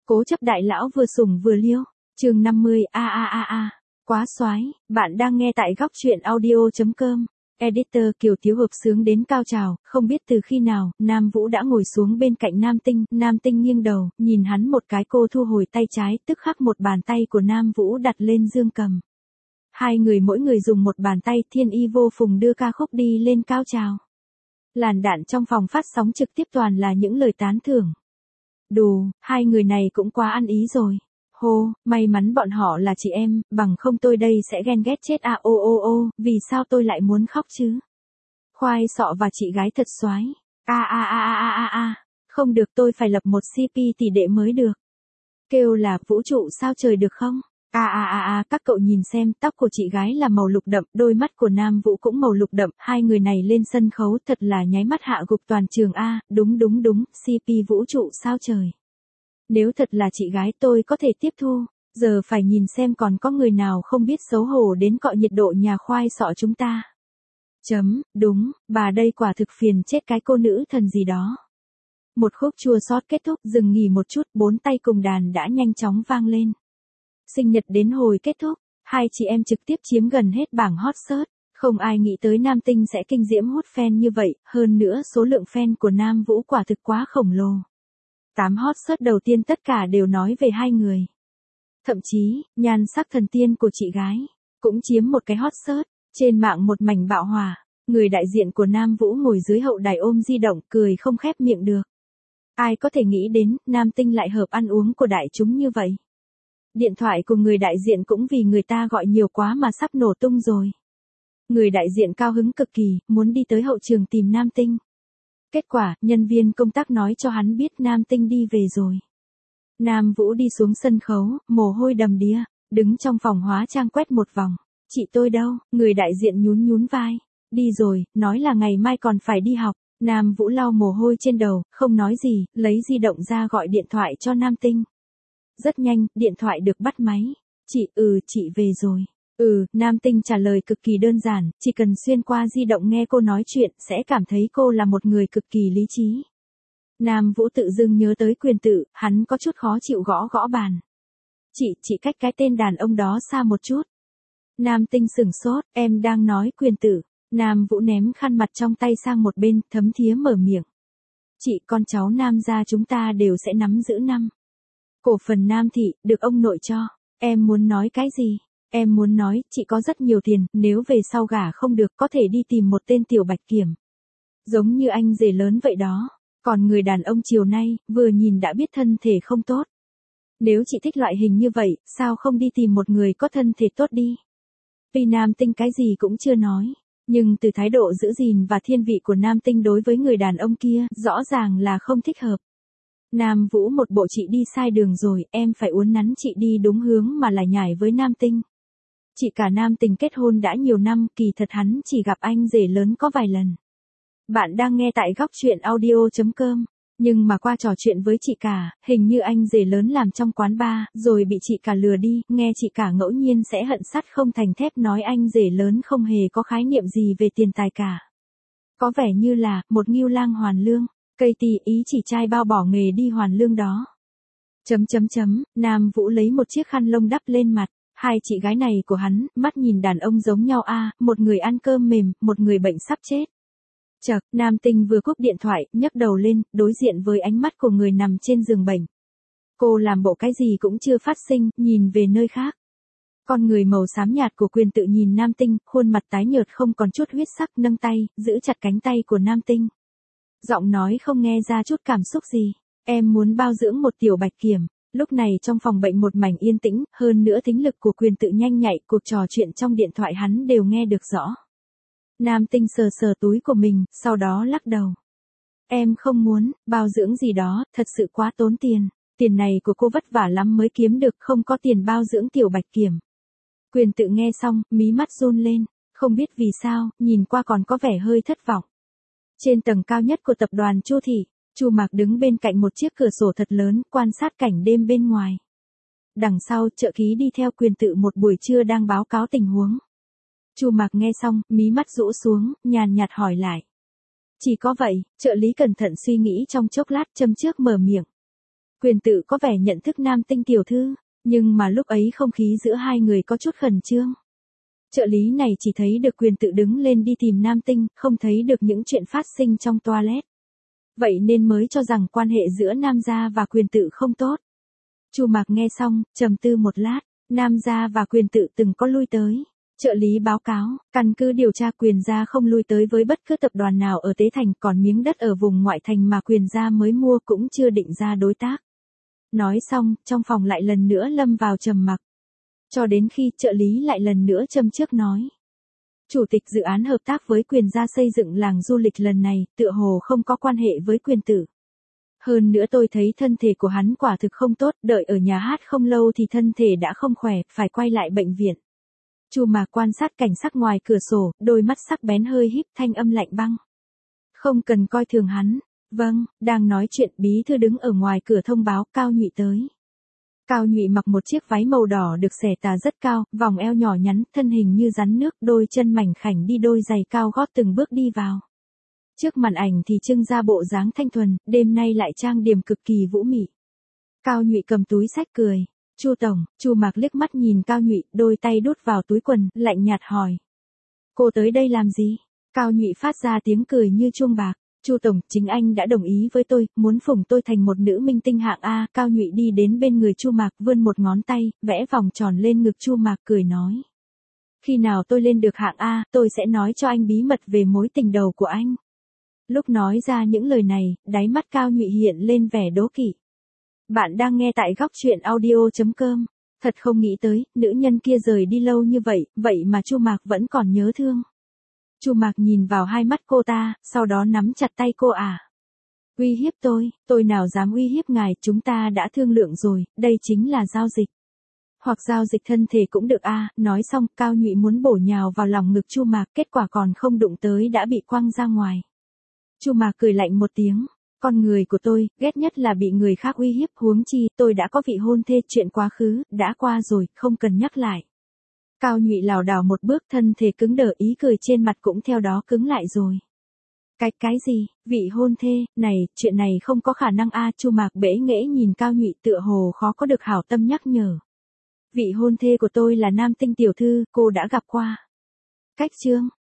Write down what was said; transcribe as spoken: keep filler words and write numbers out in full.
Cố chấp đại lão vừa sủng vừa liêu. Chương năm mươi, a a a a. Quá soái, bạn đang nghe tại góc truyện audio chấm com. Editor Kiều Thiếu hợp sướng đến cao trào, không biết từ khi nào, Nam Vũ đã ngồi xuống bên cạnh Nam Tinh, Nam Tinh nghiêng đầu, nhìn hắn một cái, cô thu hồi tay trái, tức khắc một bàn tay của Nam Vũ đặt lên dương cầm. Hai người mỗi người dùng một bàn tay, thiên y vô phùng đưa ca khúc đi lên cao trào. Làn đạn trong phòng phát sóng trực tiếp toàn là những lời tán thưởng. Đù, hai người này cũng quá ăn ý rồi. Hô, may mắn bọn họ là chị em, bằng không tôi đây sẽ ghen ghét chết à ô ô ô, vì sao tôi lại muốn khóc chứ? Khoai sọ và chị gái thật xoái. A a a a a a, không được, tôi phải lập một xê pê tỷ đệ mới được. Kêu là vũ trụ sao trời được không? A a a a, các cậu nhìn xem, tóc của chị gái là màu lục đậm, đôi mắt của Nam Vũ cũng màu lục đậm, hai người này lên sân khấu thật là nháy mắt hạ gục toàn trường a, đúng đúng đúng, xê pê vũ trụ sao trời. Nếu thật là chị gái tôi có thể tiếp thu, giờ phải nhìn xem còn có người nào không biết xấu hổ đến cọ nhiệt độ nhà khoai sọ chúng ta. Chấm, đúng, bà đây quả thực phiền chết cái cô nữ thần gì đó. Một khúc chua xót kết thúc, dừng nghỉ một chút, bốn tay cùng đàn đã nhanh chóng vang lên. Sinh nhật đến hồi kết thúc, hai chị em trực tiếp chiếm gần hết bảng hot search. Không ai nghĩ tới Nam Tinh sẽ kinh diễm hút fan như vậy, hơn nữa số lượng fan của Nam Vũ quả thực quá khổng lồ. Tám hot search đầu tiên tất cả đều nói về hai người. Thậm chí, nhan sắc thần tiên của chị gái cũng chiếm một cái hot search. Trên mạng một mảnh bạo hòa, người đại diện của Nam Vũ ngồi dưới hậu đài ôm di động cười không khép miệng được. Ai có thể nghĩ đến, Nam Tinh lại hợp ăn uống của đại chúng như vậy. Điện thoại của người đại diện cũng vì người ta gọi nhiều quá mà sắp nổ tung rồi. Người đại diện cao hứng cực kỳ, muốn đi tới hậu trường tìm Nam Tinh. Kết quả, nhân viên công tác nói cho hắn biết Nam Tinh đi về rồi. Nam Vũ đi xuống sân khấu, mồ hôi đầm đìa, đứng trong phòng hóa trang quét một vòng. Chị tôi đâu? Người đại diện nhún nhún vai. Đi rồi, nói là ngày mai còn phải đi học. Nam Vũ lau mồ hôi trên đầu, không nói gì, lấy di động ra gọi điện thoại cho Nam Tinh. Rất nhanh, điện thoại được bắt máy. Chị, ừ, chị về rồi. Ừ, Nam Tinh trả lời cực kỳ đơn giản, chỉ cần xuyên qua di động nghe cô nói chuyện, sẽ cảm thấy cô là một người cực kỳ lý trí. Nam Vũ tự dưng nhớ tới quyền tự, hắn có chút khó chịu gõ gõ bàn. Chị, chị cách cái tên đàn ông đó xa một chút. Nam Tinh sửng sốt, em đang nói quyền tự. Nam Vũ ném khăn mặt trong tay sang một bên, thấm thía mở miệng. Chị, con cháu Nam gia chúng ta đều sẽ nắm giữ năm cổ phần Nam thị, được ông nội cho. Em muốn nói cái gì? Em muốn nói, chị có rất nhiều tiền, nếu về sau gả không được có thể đi tìm một tên tiểu bạch kiểm. Giống như anh rể lớn vậy đó. Còn người đàn ông chiều nay, vừa nhìn đã biết thân thể không tốt. Nếu chị thích loại hình như vậy, sao không đi tìm một người có thân thể tốt đi? Tuy Nam Tinh cái gì cũng chưa nói, nhưng từ thái độ giữ gìn và thiên vị của Nam Tinh đối với người đàn ông kia, rõ ràng là không thích hợp. Nam Vũ một bộ chị đi sai đường rồi, em phải uốn nắn chị đi đúng hướng mà lại nhảy với Nam Tinh. Chị cả Nam Tinh kết hôn đã nhiều năm, kỳ thật hắn chỉ gặp anh rể lớn có vài lần. Bạn đang nghe tại góc truyện audio chấm com, nhưng mà qua trò chuyện với chị cả, hình như anh rể lớn làm trong quán bar, rồi bị chị cả lừa đi, nghe chị cả ngẫu nhiên sẽ hận sắt không thành thép nói anh rể lớn không hề có khái niệm gì về tiền tài cả. Có vẻ như là, một ngưu lang hoàn lương. Cây tì ý chỉ trai bao bỏ nghề đi hoàn lương đó. Chấm chấm chấm, Nam Vũ lấy một chiếc khăn lông đắp lên mặt, hai chị gái này của hắn, mắt nhìn đàn ông giống nhau a, à, một người ăn cơm mềm, một người bệnh sắp chết. Chợt, Nam Tinh vừa cúp điện thoại, nhấc đầu lên, đối diện với ánh mắt của người nằm trên giường bệnh. Cô làm bộ cái gì cũng chưa phát sinh, nhìn về nơi khác. Con người màu xám nhạt của quyền tự nhìn Nam Tinh, khuôn mặt tái nhợt không còn chút huyết sắc, nâng tay, giữ chặt cánh tay của Nam Tinh. Giọng nói không nghe ra chút cảm xúc gì. Em muốn bao dưỡng một tiểu bạch kiểm. Lúc này trong phòng bệnh một mảnh yên tĩnh, hơn nữa thính lực của quyền tự nhanh nhạy, cuộc trò chuyện trong điện thoại hắn đều nghe được rõ. Nam Tinh sờ sờ túi của mình, sau đó lắc đầu. Em không muốn, bao dưỡng gì đó, thật sự quá tốn tiền. Tiền này của cô vất vả lắm mới kiếm được, không có tiền bao dưỡng tiểu bạch kiểm. Quyền tự nghe xong, mí mắt run lên, không biết vì sao, nhìn qua còn có vẻ hơi thất vọng. Trên tầng cao nhất của tập đoàn Chu Thị, Chu Mạc đứng bên cạnh một chiếc cửa sổ thật lớn, quan sát cảnh đêm bên ngoài. Đằng sau, trợ lý đi theo quyền tự một buổi trưa đang báo cáo tình huống. Chu Mạc nghe xong, mí mắt rũ xuống, nhàn nhạt hỏi lại. Chỉ có vậy, trợ lý cẩn thận suy nghĩ trong chốc lát, châm trước mở miệng. Quyền Tự có vẻ nhận thức nam tinh tiểu thư, nhưng mà lúc ấy không khí giữa hai người có chút khẩn trương. Trợ lý này chỉ thấy được Quyền Tự đứng lên đi tìm nam tinh, không thấy được những chuyện phát sinh trong toilet. Vậy nên mới cho rằng quan hệ giữa Nam gia và Quyền Tự không tốt. Chu Mạc nghe xong, trầm tư một lát, Nam gia và Quyền Tự từng có lui tới. Trợ lý báo cáo, căn cứ điều tra Quyền gia không lui tới với bất cứ tập đoàn nào ở Tế Thành, còn miếng đất ở vùng ngoại thành mà Quyền gia mới mua cũng chưa định ra đối tác. Nói xong, trong phòng lại lần nữa lâm vào trầm mặc. Cho đến khi trợ lý lại lần nữa châm trước nói. Chủ tịch dự án hợp tác với Quyền gia xây dựng làng du lịch lần này, tựa hồ không có quan hệ với Quyền Tự. Hơn nữa tôi thấy thân thể của hắn quả thực không tốt, đợi ở nhà hát không lâu thì thân thể đã không khỏe, phải quay lại bệnh viện. Chu Mạc quan sát cảnh sắc ngoài cửa sổ, đôi mắt sắc bén hơi híp, thanh âm lạnh băng. Không cần coi thường hắn. Vâng, đang nói chuyện bí thư đứng ở ngoài cửa thông báo Cao Nhụy tới. Cao Nhụy mặc một chiếc váy màu đỏ được xẻ tà rất cao, vòng eo nhỏ nhắn, thân hình như rắn nước, đôi chân mảnh khảnh đi đôi giày cao gót từng bước đi vào. Trước màn ảnh thì trưng ra bộ dáng thanh thuần, đêm nay lại trang điểm cực kỳ vũ mị. Cao Nhụy cầm túi xách cười. Chu tổng, Chu Mạc liếc mắt nhìn Cao Nhụy, đôi tay đút vào túi quần, lạnh nhạt hỏi. Cô tới đây làm gì? Cao Nhụy phát ra tiếng cười như chuông bạc. Chu tổng, chính anh đã đồng ý với tôi, muốn phủng tôi thành một nữ minh tinh hạng A. Cao Nhụy đi đến bên người Chu Mạc, vươn một ngón tay, vẽ vòng tròn lên ngực Chu Mạc, cười nói. Khi nào tôi lên được hạng A, tôi sẽ nói cho anh bí mật về mối tình đầu của anh. Lúc nói ra những lời này, đáy mắt Cao Nhụy hiện lên vẻ đố kỵ. Bạn đang nghe tại góc truyện audio chấm com. Thật không nghĩ tới, nữ nhân kia rời đi lâu như vậy, vậy mà Chu Mạc vẫn còn nhớ thương. Chu Mạc nhìn vào hai mắt cô ta, sau đó nắm chặt tay cô à. Uy hiếp tôi, tôi nào dám uy hiếp ngài, chúng ta đã thương lượng rồi, đây chính là giao dịch. Hoặc giao dịch thân thể cũng được a. À. Nói xong, Cao Nhụy muốn bổ nhào vào lòng ngực Chu Mạc, kết quả còn không đụng tới đã bị quăng ra ngoài. Chu Mạc cười lạnh một tiếng. Con người của tôi, ghét nhất là bị người khác uy hiếp, huống chi, tôi đã có vị hôn thê, chuyện quá khứ, đã qua rồi, không cần nhắc lại. Cao Nhụy lảo đảo một bước, thân thể cứng đờ, ý cười trên mặt cũng theo đó cứng lại rồi. Cái, cái gì, vị hôn thê, này, chuyện này không có khả năng a. Chu Mạc bẽ nghễ nhìn Cao Nhụy, tựa hồ khó có được hảo tâm nhắc nhở. Vị hôn thê của tôi là nam tinh tiểu thư, cô đã gặp qua. Cách chương.